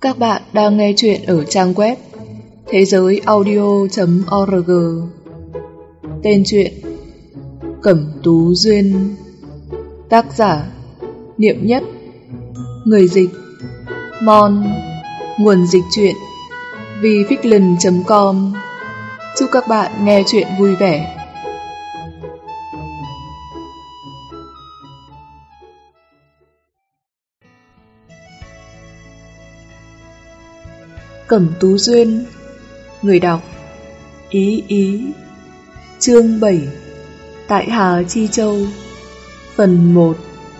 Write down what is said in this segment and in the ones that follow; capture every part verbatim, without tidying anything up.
Các bạn đang nghe chuyện ở trang web thế giới audio chấm org. Tên truyện Cẩm Tú Duyên. Tác giả Niệm Nhất. Người dịch Mon. Nguồn dịch truyện vificland chấm com. Chúc các bạn nghe chuyện vui vẻ. Cẩm Tú Duyên. Người đọc Ý Ý. Chương bảy. Tại Hà Chi Châu. Phần một.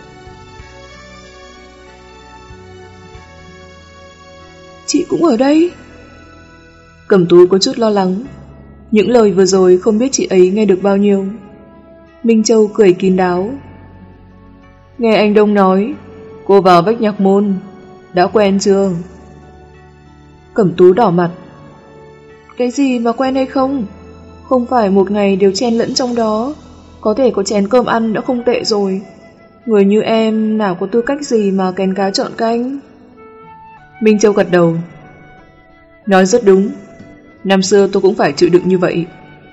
Chị cũng ở đây? Cẩm Tú có chút lo lắng. Những lời vừa rồi không biết chị ấy nghe được bao nhiêu. Minh Châu cười kín đáo. Nghe anh Đông nói cô vào Bách Nhạc Môn, đã quen chưa? Cẩm Tú đỏ mặt. Cái gì mà quen hay không? Không phải một ngày đều chen lẫn trong đó. Có thể có chén cơm ăn đã không tệ rồi. Người như em nào có tư cách gì mà kén cá chọn canh? Minh Châu gật đầu. Nói rất đúng. Năm xưa tôi cũng phải chịu đựng như vậy.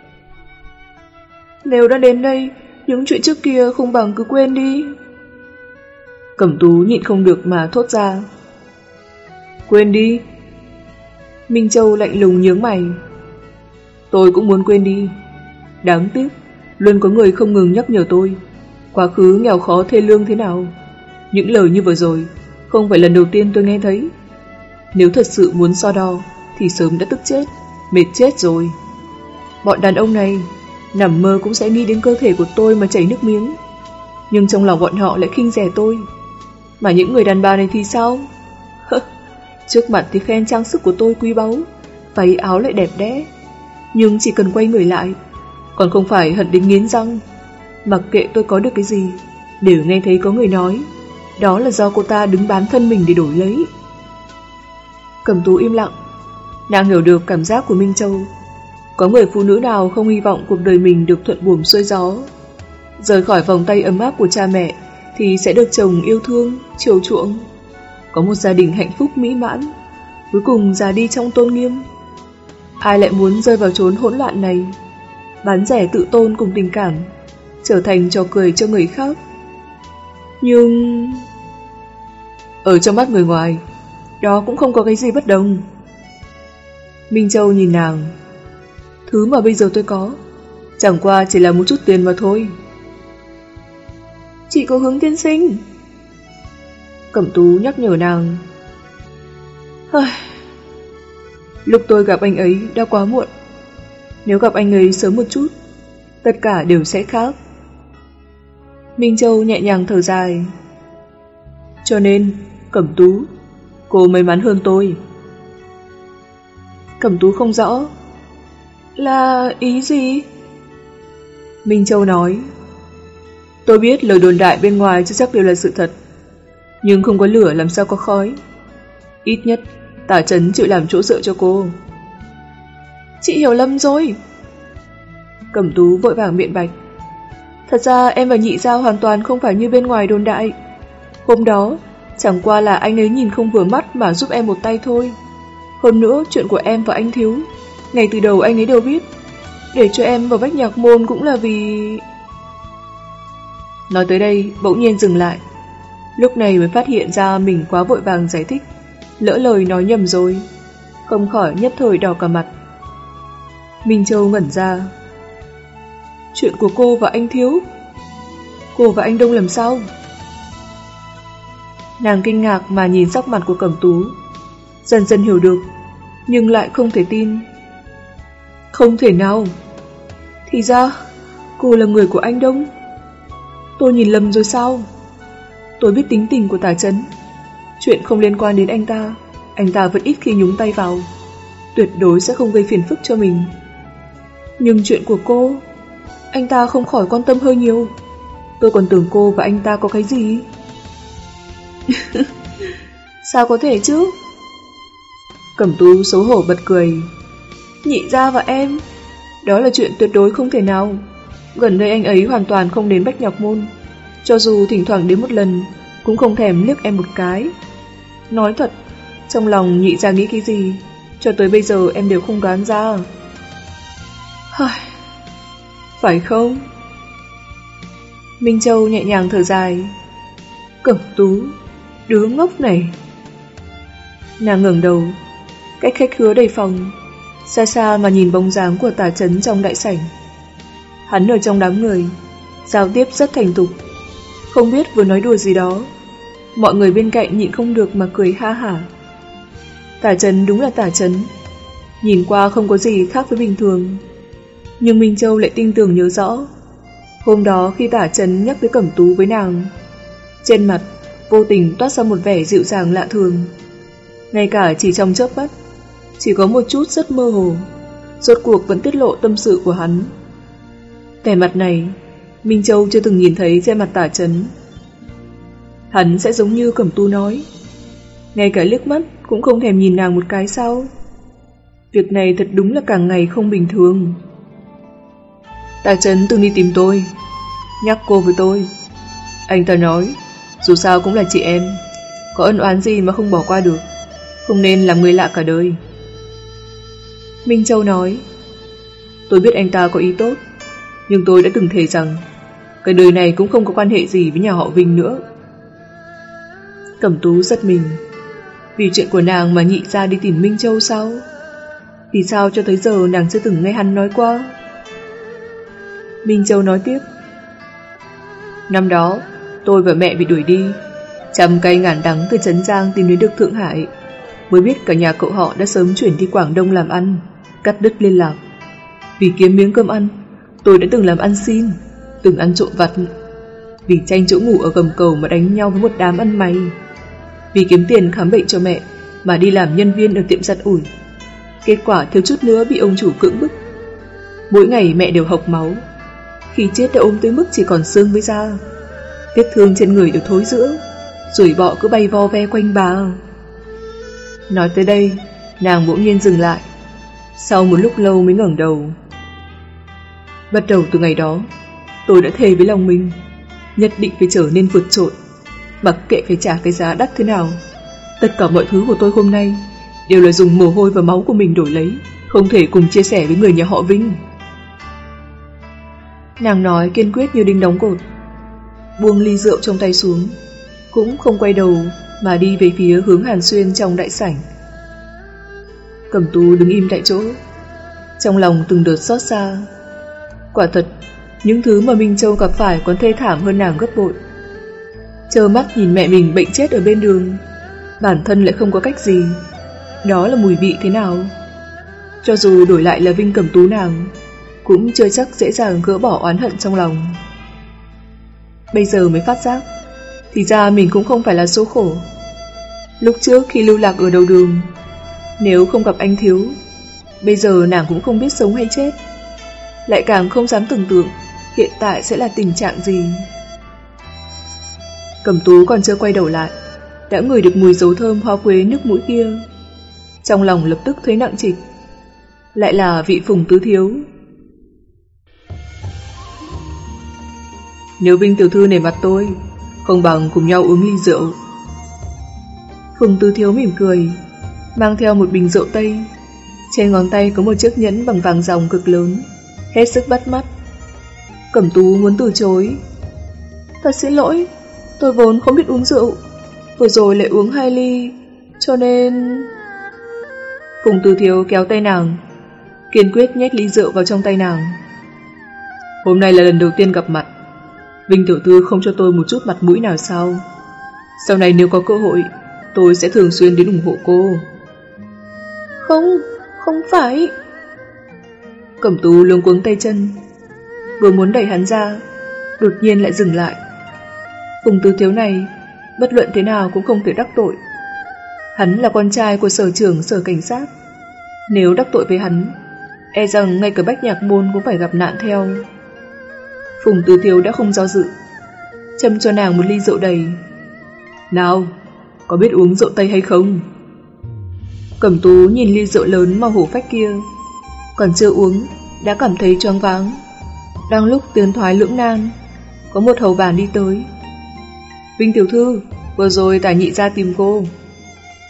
Nếu đã đến đây, những chuyện trước kia không bằng cứ quên đi. Cẩm Tú nhịn không được mà thốt ra. Quên đi? Minh Châu lạnh lùng nhướng mày. Tôi cũng muốn quên đi. Đáng tiếc, luôn có người không ngừng nhắc nhở tôi quá khứ nghèo khó thê lương thế nào. Những lời như vừa rồi không phải lần đầu tiên tôi nghe thấy. Nếu thật sự muốn so đo thì sớm đã tức chết, mệt chết rồi. Bọn đàn ông này nằm mơ cũng sẽ nghĩ đến cơ thể của tôi mà chảy nước miếng, nhưng trong lòng bọn họ lại khinh rẻ tôi. Mà những người đàn bà này thì sao? Trước mặt thì khen trang sức của tôi quý báu, váy áo lại đẹp đẽ, nhưng chỉ cần quay người lại còn không phải hận đến nghiến răng. Mặc kệ tôi có được cái gì, đều nghe thấy có người nói đó là do cô ta đứng bán thân mình để đổi lấy. Cẩm Tú im lặng. Nàng hiểu được cảm giác của Minh Châu. Có người phụ nữ nào không hy vọng cuộc đời mình được thuận buồm xuôi gió, rời khỏi vòng tay ấm áp của cha mẹ thì sẽ được chồng yêu thương, chiều chuộng, có một gia đình hạnh phúc mỹ mãn, cuối cùng già đi trong tôn nghiêm. Ai lại muốn rơi vào chốn hỗn loạn này, bán rẻ tự tôn cùng tình cảm, trở thành trò cười cho người khác. Nhưng ở trong mắt người ngoài, đó cũng không có cái gì bất đồng. Minh Châu nhìn nàng. Thứ mà bây giờ tôi có chẳng qua chỉ là một chút tiền mà thôi. Chị có Hướng tiên sinh. Cẩm Tú nhắc nhở nàng. Lúc tôi gặp anh ấy đã quá muộn. Nếu gặp anh ấy sớm một chút, tất cả đều sẽ khác. Minh Châu nhẹ nhàng thở dài. Cho nên, Cẩm Tú, cô may mắn hơn tôi. Cẩm Tú không rõ. Là ý gì? Minh Châu nói. Tôi biết lời đồn đại bên ngoài chưa chắc đều là sự thật, nhưng không có lửa làm sao có khói. Ít nhất Tả Trấn chịu làm chỗ dựa cho cô. Chị hiểu lầm rồi. Cẩm Tú vội vàng biện bạch. Thật ra em và Nhị Giao hoàn toàn không phải như bên ngoài đồn đại. Hôm đó chẳng qua là anh ấy nhìn không vừa mắt mà giúp em một tay thôi. Hơn nữa chuyện của em và anh Thiếu, ngay từ đầu anh ấy đều biết. Để cho em vào Bách Nhạc Môn cũng là vì... Nói tới đây bỗng nhiên dừng lại. Lúc này mới phát hiện ra mình quá vội vàng giải thích, lỡ lời nói nhầm rồi, không khỏi nhất thời đỏ cả mặt. Minh Châu ngẩn ra. Chuyện của cô và anh Thiếu? Cô và anh Đông làm sao? Nàng kinh ngạc mà nhìn sắc mặt của Cẩm Tú, dần dần hiểu được, nhưng lại không thể tin. Không thể nào. Thì ra cô là người của anh Đông. Tôi nhìn lầm rồi sao? Tôi biết tính tình của Tả Trấn. Chuyện không liên quan đến anh ta, anh ta vẫn ít khi nhúng tay vào, tuyệt đối sẽ không gây phiền phức cho mình. Nhưng chuyện của cô, anh ta không khỏi quan tâm hơi nhiều. Tôi còn tưởng cô và anh ta có cái gì. Sao có thể chứ? Cẩm Tú xấu hổ bật cười. Nhị Gia và em, đó là chuyện tuyệt đối không thể nào. Gần đây anh ấy hoàn toàn không đến Bách Nhạc Môn, cho dù thỉnh thoảng đến một lần cũng không thèm liếc em một cái. Nói thật, Trong lòng Nhị gia nghĩ cái gì, cho tới bây giờ em đều không đoán ra. Phải không? Minh Châu nhẹ nhàng thở dài. Cẩm Tú, đứa ngốc này. Nàng ngẩng đầu, cách khách khứa đầy phòng, xa xa mà nhìn bóng dáng của Tả Chấn trong đại sảnh. Hắn ở trong đám người, giao tiếp rất thành thục, không biết vừa nói đùa gì đó. Mọi người bên cạnh nhịn không được mà cười ha hả. Tả Chấn đúng là Tả Chấn, nhìn qua không có gì khác với bình thường. Nhưng Minh Châu lại tin tưởng nhớ rõ, hôm đó khi Tả Chấn nhắc tới Cẩm Tú với nàng, trên mặt vô tình toát ra một vẻ dịu dàng lạ thường. Ngay cả chỉ trong chớp mắt, chỉ có một chút rất mơ hồ, rốt cuộc vẫn tiết lộ tâm sự của hắn. Vẻ mặt này, Minh Châu chưa từng nhìn thấy trên mặt Tả Chấn. Hắn sẽ giống như Cẩm Tú nói, ngay cả liếc mắt cũng không thèm nhìn nàng một cái sao? Việc này thật đúng là càng ngày không bình thường. Tả Chấn từng đi tìm tôi, nhắc cô với tôi. Anh ta nói, dù sao cũng là chị em, có ân oán gì mà không bỏ qua được, không nên làm người lạ cả đời. Minh Châu nói, tôi biết anh ta có ý tốt, nhưng tôi đã từng thề rằng cái đời này cũng không có quan hệ gì với nhà họ Vinh nữa. Cẩm Tú giật mình, vì chuyện của nàng mà Nhị gia đi tìm Minh Châu sao? Vì sao cho tới giờ nàng chưa từng nghe hắn nói qua? Minh Châu nói tiếp, năm đó tôi và mẹ bị đuổi đi, trăm cây ngàn đắng từ Trấn Giang tìm đến được Thượng Hải, mới biết cả nhà cậu họ đã sớm chuyển đi Quảng Đông làm ăn, cắt đứt liên lạc. Vì kiếm miếng cơm ăn, tôi đã từng làm ăn xin, từng ăn trộm vặt. Vì tranh chỗ ngủ ở gầm cầu mà đánh nhau với một đám ăn mày. Vì kiếm tiền khám bệnh cho mẹ mà đi làm nhân viên ở tiệm giặt ủi. Kết quả thiếu chút nữa bị ông chủ cưỡng bức. Mỗi ngày mẹ đều hộc máu, khi chết đã ốm tới mức chỉ còn xương với da. Vết thương trên người đều thối rữa, ruồi bọ cứ bay vo ve quanh bà. Nói tới đây, nàng bỗng nhiên dừng lại, sau một lúc lâu mới ngẩng đầu. Bắt đầu từ ngày đó, tôi đã thề với lòng mình, nhất định phải trở nên vượt trội, mặc kệ phải trả cái giá đắt thế nào. Tất cả mọi thứ của tôi hôm nay đều là dùng mồ hôi và máu của mình đổi lấy, không thể cùng chia sẻ với người nhà họ Vinh. Nàng nói kiên quyết như đinh đóng cột, buông ly rượu trong tay xuống, cũng không quay đầu mà đi về phía hướng Hàn Xuyên trong đại sảnh. Cẩm Tú đứng im tại chỗ, trong lòng từng đợt xót xa. Quả thật, những thứ mà Minh Châu gặp phải còn thê thảm hơn nàng gấp bội. Trơ mắt nhìn mẹ mình bệnh chết ở bên đường, bản thân lại không có cách gì, đó là mùi vị thế nào? Cho dù đổi lại là Vinh Cẩm Tú nàng, cũng chưa chắc dễ dàng gỡ bỏ oán hận trong lòng. Bây giờ mới phát giác, thì ra mình cũng không phải là số khổ. Lúc trước khi lưu lạc ở đầu đường, nếu không gặp anh Thiếu, bây giờ nàng cũng không biết sống hay chết, lại càng không dám tưởng tượng hiện tại sẽ là tình trạng gì. Cẩm Tú còn chưa quay đầu lại, đã ngửi được mùi dấu thơm hoa quế nước mũi kia. Trong lòng lập tức thấy nặng trịch, lại là vị Phùng Tứ Thiếu. Nếu Vinh tiểu thư nể mặt tôi, không bằng cùng nhau uống ly rượu. Phùng Tứ Thiếu mỉm cười, mang theo một bình rượu Tây. Trên ngón tay có một chiếc nhẫn bằng vàng ròng cực lớn, hết sức bắt mắt. Cẩm Tú muốn từ chối. Thật xin lỗi, tôi vốn không biết uống rượu, vừa rồi lại uống hai ly, cho nên... Phùng Tứ Thiếu kéo tay nàng, kiên quyết nhét ly rượu vào trong tay nàng. Hôm nay là lần đầu tiên gặp mặt, Vinh tiểu thư không cho tôi một chút mặt mũi nào sao? Sau này nếu có cơ hội, tôi sẽ thường xuyên đến ủng hộ cô. Không, không phải. Cẩm Tú luống cuống tay chân, vừa muốn đẩy hắn ra, đột nhiên lại dừng lại. Phùng Tứ Thiếu này, bất luận thế nào cũng không thể đắc tội. Hắn là con trai của sở trưởng sở cảnh sát, nếu đắc tội với hắn, e rằng ngay cả Bách Nhạc Môn cũng phải gặp nạn theo. Phùng Tứ Thiếu đã không do dự, châm cho nàng một ly rượu đầy. Nào, có biết uống rượu Tây hay không? Cẩm Tú nhìn ly rượu lớn màu hổ phách kia, còn chưa uống đã cảm thấy choáng váng. Đang lúc tiến thoái lưỡng nan, có một hầu bàn đi tới. Vinh tiểu thư, vừa rồi Tả nhị gia tìm cô.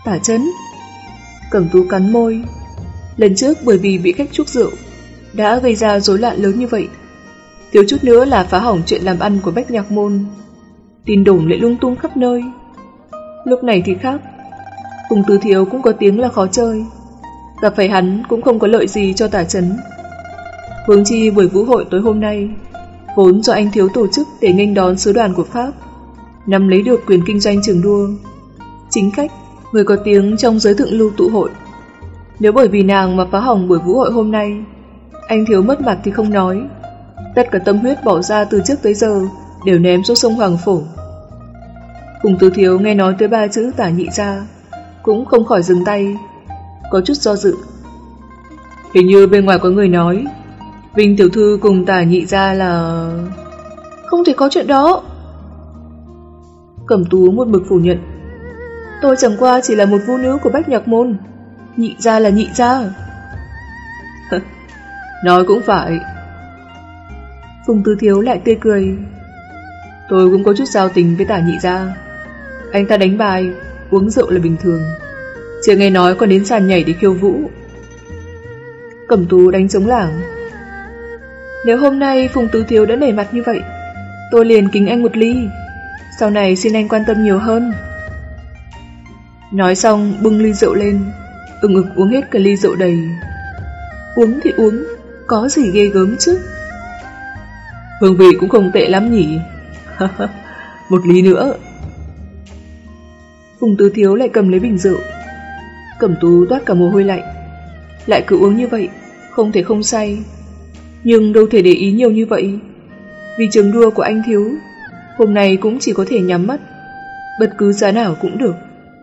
Tả Chấn. Cẩm Tú cắn môi. Lần trước bởi vì bị khách chúc rượu đã gây ra rối loạn lớn như vậy, thiếu chút nữa là phá hỏng chuyện làm ăn của Bách Nhạc Môn. Tin đồn lại lung tung khắp nơi. Lúc này thì khác, Phùng Tứ Thiếu cũng có tiếng là khó chơi, gặp phải hắn cũng không có lợi gì cho Tả Chấn. Huống chi buổi vũ hội tối hôm nay vốn do anh Thiếu tổ chức để nghênh đón sứ đoàn của Pháp, nắm lấy được quyền kinh doanh trường đua. Chính khách, người có tiếng trong giới thượng lưu tụ hội. Nếu bởi vì nàng mà phá hỏng buổi vũ hội hôm nay, anh Thiếu mất mặt thì không nói, tất cả tâm huyết bỏ ra từ trước tới giờ đều ném xuống sông Hoàng Phổ. Phùng Tứ Thiếu nghe nói tới ba chữ Tả Nhị Gia cũng không khỏi dừng tay, có chút do dự. Hình như bên ngoài có người nói Vinh tiểu thư cùng Tả Nhị Gia là... Không thể có chuyện đó. Cẩm Tú một mực phủ nhận. Tôi chẳng qua chỉ là một vũ nữ của Bách Nhạc Môn, Nhị Gia là Nhị Gia. Nói cũng phải. Phùng Tứ Thiếu lại tươi cười. Tôi cũng có chút giao tình với Tả Nhị Gia. Anh ta đánh bài, uống rượu là bình thường, chưa nghe nói còn đến sàn nhảy để khiêu vũ. Cẩm Tú đánh trống lảng. Nếu hôm nay Phùng Tứ Thiếu đã nể mặt như vậy, tôi liền kính anh một ly, sau này xin anh quan tâm nhiều hơn. Nói xong bưng ly rượu lên, ưng ực uống hết cả ly rượu đầy. Uống thì uống, có gì ghê gớm chứ. Hương vị cũng không tệ lắm nhỉ. Một ly nữa. Phùng Tứ Thiếu lại cầm lấy bình rượu. Cẩm Tú toát cả mồ hôi lạnh. Lại cứ uống như vậy, không thể không say, nhưng đâu thể để ý nhiều như vậy. Vì trường đua của anh Thiếu, hôm nay cũng chỉ có thể nhắm mắt, bất cứ giá nào cũng được.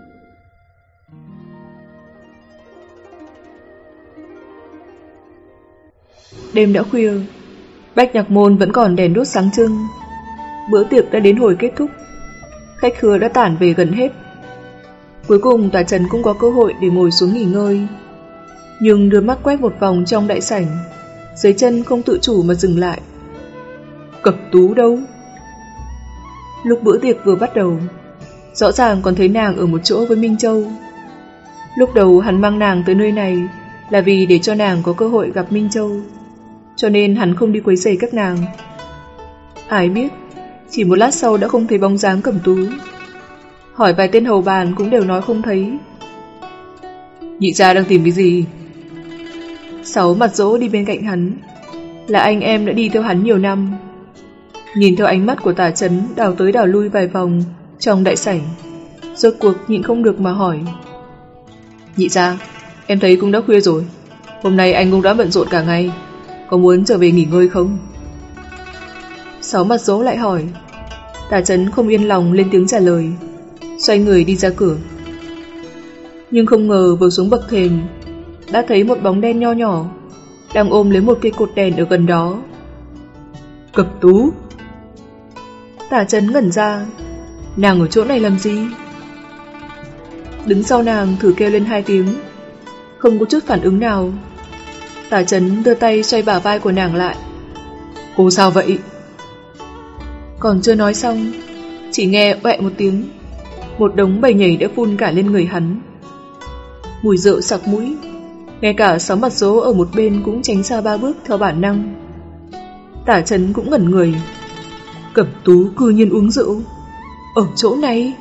Đêm đã khuya, Bách Nhạc Môn vẫn còn đèn đốt sáng trưng. Bữa tiệc đã đến hồi kết thúc, khách khứa đã tản về gần hết. Cuối cùng Tả Trần cũng có cơ hội để ngồi xuống nghỉ ngơi, nhưng đưa mắt quét một vòng trong đại sảnh, dưới chân không tự chủ mà dừng lại. Cẩm Tú đâu? Lúc bữa tiệc vừa bắt đầu, rõ ràng còn thấy nàng ở một chỗ với Minh Châu. Lúc đầu hắn mang nàng tới nơi này là vì để cho nàng có cơ hội gặp Minh Châu, cho nên hắn không đi quấy rầy các nàng. Ai biết, chỉ một lát sau đã không thấy bóng dáng Cẩm Tú. Hỏi vài tên hầu bàn cũng đều nói không thấy. Nhị gia đang tìm cái gì? Sáu Mặt Dỗ đi bên cạnh hắn, là anh em đã đi theo hắn nhiều năm. Nhìn theo ánh mắt của Tả Chấn đào tới đào lui vài vòng trong đại sảnh, rốt cuộc nhịn không được mà hỏi. Nhị gia, em thấy cũng đã khuya rồi, hôm nay anh cũng đã bận rộn cả ngày, có muốn trở về nghỉ ngơi không? Sáu Mặt Dỗ lại hỏi. Tả Chấn không yên lòng lên tiếng trả lời, xoay người đi ra cửa. Nhưng không ngờ vừa xuống bậc thềm đã thấy một bóng đen nho nhỏ đang ôm lấy một cây cột đèn ở gần đó. Cẩm Tú! Tả Chấn ngẩn ra, nàng ở chỗ này làm gì? Đứng sau nàng thử kêu lên hai tiếng, không có chút phản ứng nào. Tả Chấn đưa tay xoay bả vai của nàng lại. Cô sao vậy? Còn chưa nói xong, chỉ nghe oẹ một tiếng, một đống bầy nhảy đã phun cả lên người hắn. Mùi rượu sặc mũi, ngay cả Sáu Mặt Dỗ ở một bên cũng tránh xa ba bước theo bản năng. Tả Chấn cũng ngẩn người. Cẩm Tú cư nhiên uống rượu ở chỗ này.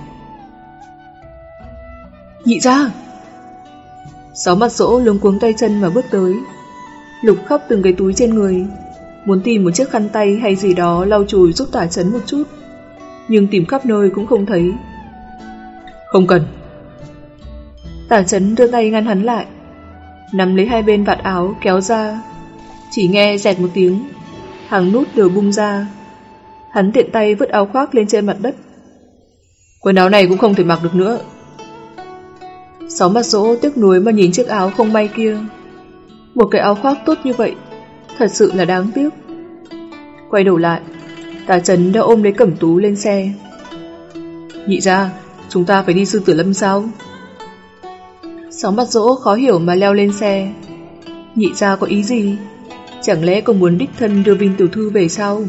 Nhị gia! Sáu Mặt Dỗ luống cuống tay chân mà bước tới, lục khắp từng cái túi trên người, muốn tìm một chiếc khăn tay hay gì đó lau chùi giúp Tả Chấn một chút, nhưng tìm khắp nơi cũng không thấy. Không cần. Tả Chấn đưa tay ngăn hắn lại, nắm lấy hai bên vạt áo kéo ra, chỉ nghe dẹt một tiếng, hàng nút đều bung ra. Hắn tiện tay vứt áo khoác lên trên mặt đất. Quần áo này cũng không thể mặc được nữa. Sáu Mặt Dỗ tiếc nuối mà nhìn chiếc áo không may kia. Một cái áo khoác tốt như vậy, thật sự là đáng tiếc. Quay đầu lại, Tả Chấn đã ôm lấy Cẩm Tú lên xe. Nhị gia, chúng ta phải đi Sư Tử Lâm sao? Sáu Mặt Dỗ khó hiểu mà leo lên xe. Nhị gia có ý gì? Chẳng lẽ còn muốn đích thân đưa Vinh tiểu thư về sao?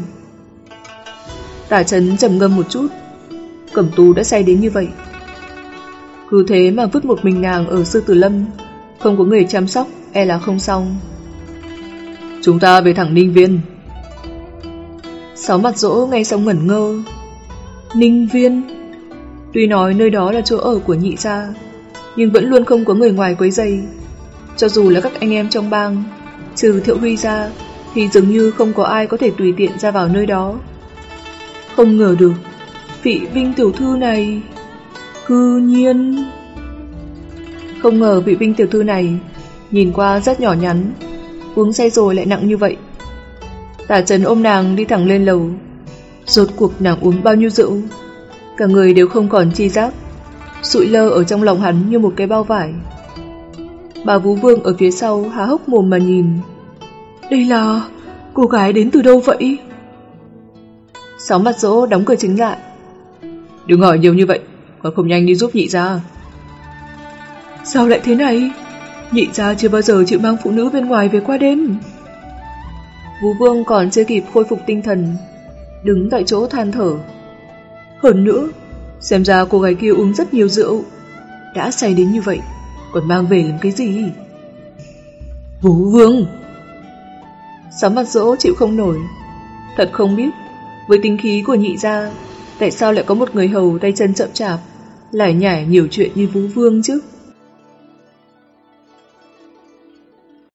Tả Chấn trầm ngâm một chút. Cẩm Tú đã say đến như vậy, Cứ thế mà vứt một mình nàng ở Sư Tử Lâm, không có người chăm sóc, e là không xong. Chúng ta về thẳng Ninh Viên. Sáu Mặt Dỗ ngay xong ngẩn ngơ. Ninh Viên? Tuy nói nơi đó là chỗ ở của nhị gia, nhưng vẫn luôn không có người ngoài quấy rầy. Cho dù là các anh em trong bang, trừ Thiệu Huy ra, thì dường như không có ai có thể tùy tiện ra vào nơi đó. Không ngờ được, vị Vinh tiểu thư này cư nhiên... Không ngờ vị Vinh tiểu thư này nhìn qua rất nhỏ nhắn, uống say rồi lại nặng như vậy. Tả Trần ôm nàng đi thẳng lên lầu. Rốt cuộc nàng uống bao nhiêu rượu, cả người đều không còn chi giác, sụi lơ ở trong lòng hắn như một cái bao vải. Bà Vũ Vương ở phía sau há hốc mồm mà nhìn. Đây là... cô gái đến từ đâu vậy? Sáu Mặt Dỗ đóng cửa chính lại. Đừng hỏi nhiều như vậy, còn không nhanh đi giúp nhị gia. Sao lại thế này? Nhị gia chưa bao giờ chịu mang phụ nữ bên ngoài về qua đêm. Vũ Vương còn chưa kịp khôi phục tinh thần, đứng tại chỗ than thở. Hơn nữa, xem ra cô gái kia uống rất nhiều rượu, đã say đến như vậy, còn mang về làm cái gì? Vũ Vương! Sáu Mặt Dỗ chịu không nổi. Thật không biết, với tính khí của nhị gia, tại sao lại có một người hầu tay chân chậm chạp, lải nhải nhiều chuyện như Vũ Vương chứ?